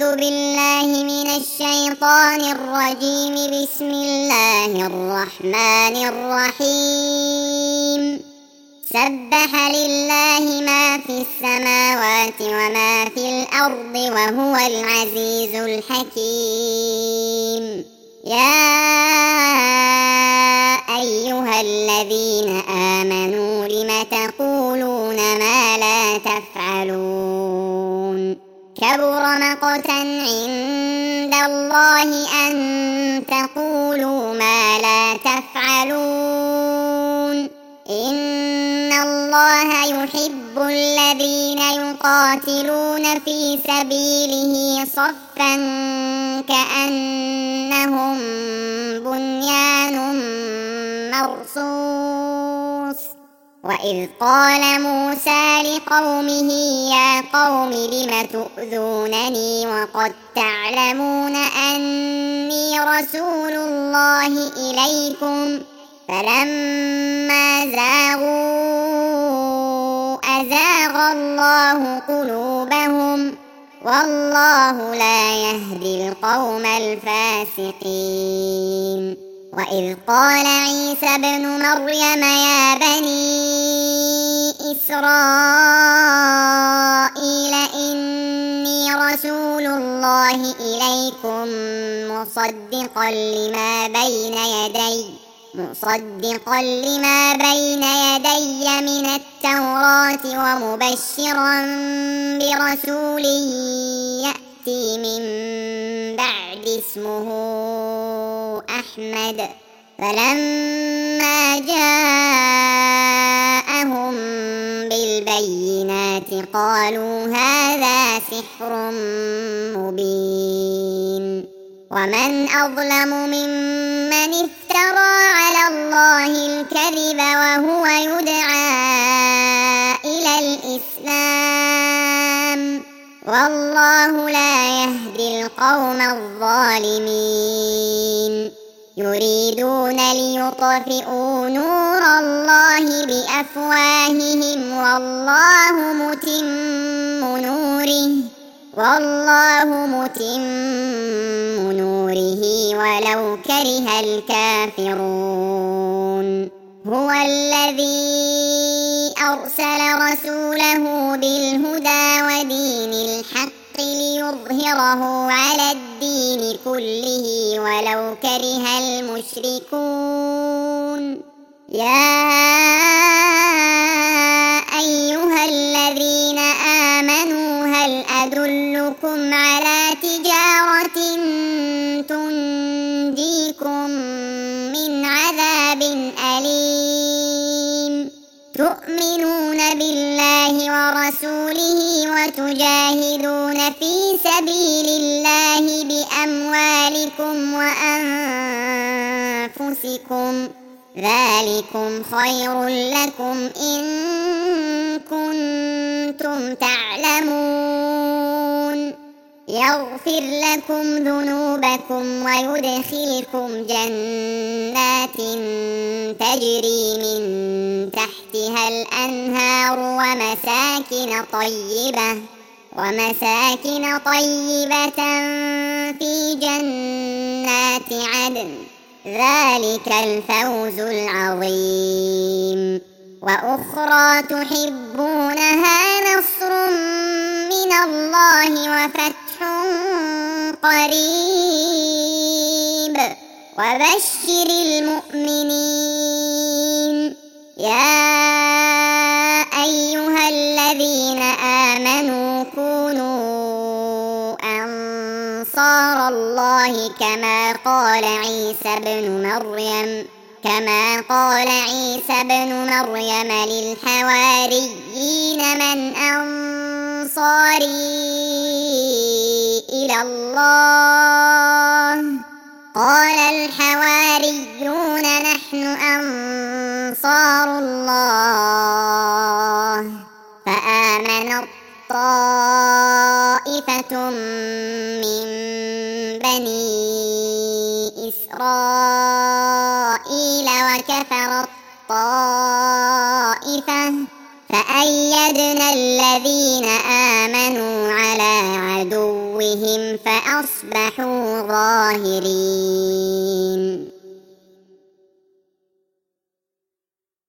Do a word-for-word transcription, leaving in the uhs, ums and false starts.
أعوذ بالله من الشيطان الرجيم. بسم الله الرحمن الرحيم. سبح لله ما في السماوات وما في الأرض وهو العزيز الحكيم. يا أيها الذين آمنوا لم تقولون ما لا تفعلون؟ كبر مقتا عند الله أن تقولوا ما لا تفعلون. إن الله يحب الذين يقاتلون في سبيله صفا كأنهم بنيان مرصوص. وإذ قال موسى لقومه يا قوم لم تؤذونني وقد تعلمون أني رسول الله إليكم فلما زاغوا أزاغ الله قلوبهم والله لا يهدي القوم الفاسقين. وإذ قال عيسى ابن مريم يا بني إسرائيل إني رسول الله إليكم مصدقا لما بين يدي مصدقا لما بين يدي من التوراة ومبشرا برسول يأتي من بعد اسمه أحمد. فلما جاءهم بالبينات قالوا هذا سحر مبين. ومن أظلم ممن افترى على الله الكذب وهو يدعى إلى الإسلام والله لا يهدي القوم الظالمين. يريدون ليطفئوا نور الله بأفواههم والله متم نوره والله متم نوره ولو كره الكافرون. هو الذي أرسل رسوله بالهدى ودين الحق ليظهره على الدين كله ولو كره المشركون. يا أيها الذين آمنوا هل أدلكم على تجارة تنجيكم من عذاب أليم؟ تؤمنون بالله ورسوله وتجاهدون في سبيل الله بأموالكم وأنفسكم ذلكم خير لكم إن كنتم تعلمون. يغفر لكم ذنوبكم ويدخلكم جنات تجري من تحتها الأنهار ومساكن طيبة ومساكن طيبة في جنات عدن ذلك الفوز العظيم. وأخرى تحبونها نصر من الله وفتح قريب وبشر المؤمنين. يا أيها الذين آمنوا كونوا أنصار الله كما قال عيسى ابن مريم كما قال عيسى ابن مريم للحواريين من أنصاري إلى الله؟ قال الحواريون نحن أنصار الله. فآمنت طائفة من بني إسرائيل وكفرت طائفة فأيدنا الذين آمنوا على عدوهم بهم فأصبحوا ظاهرين.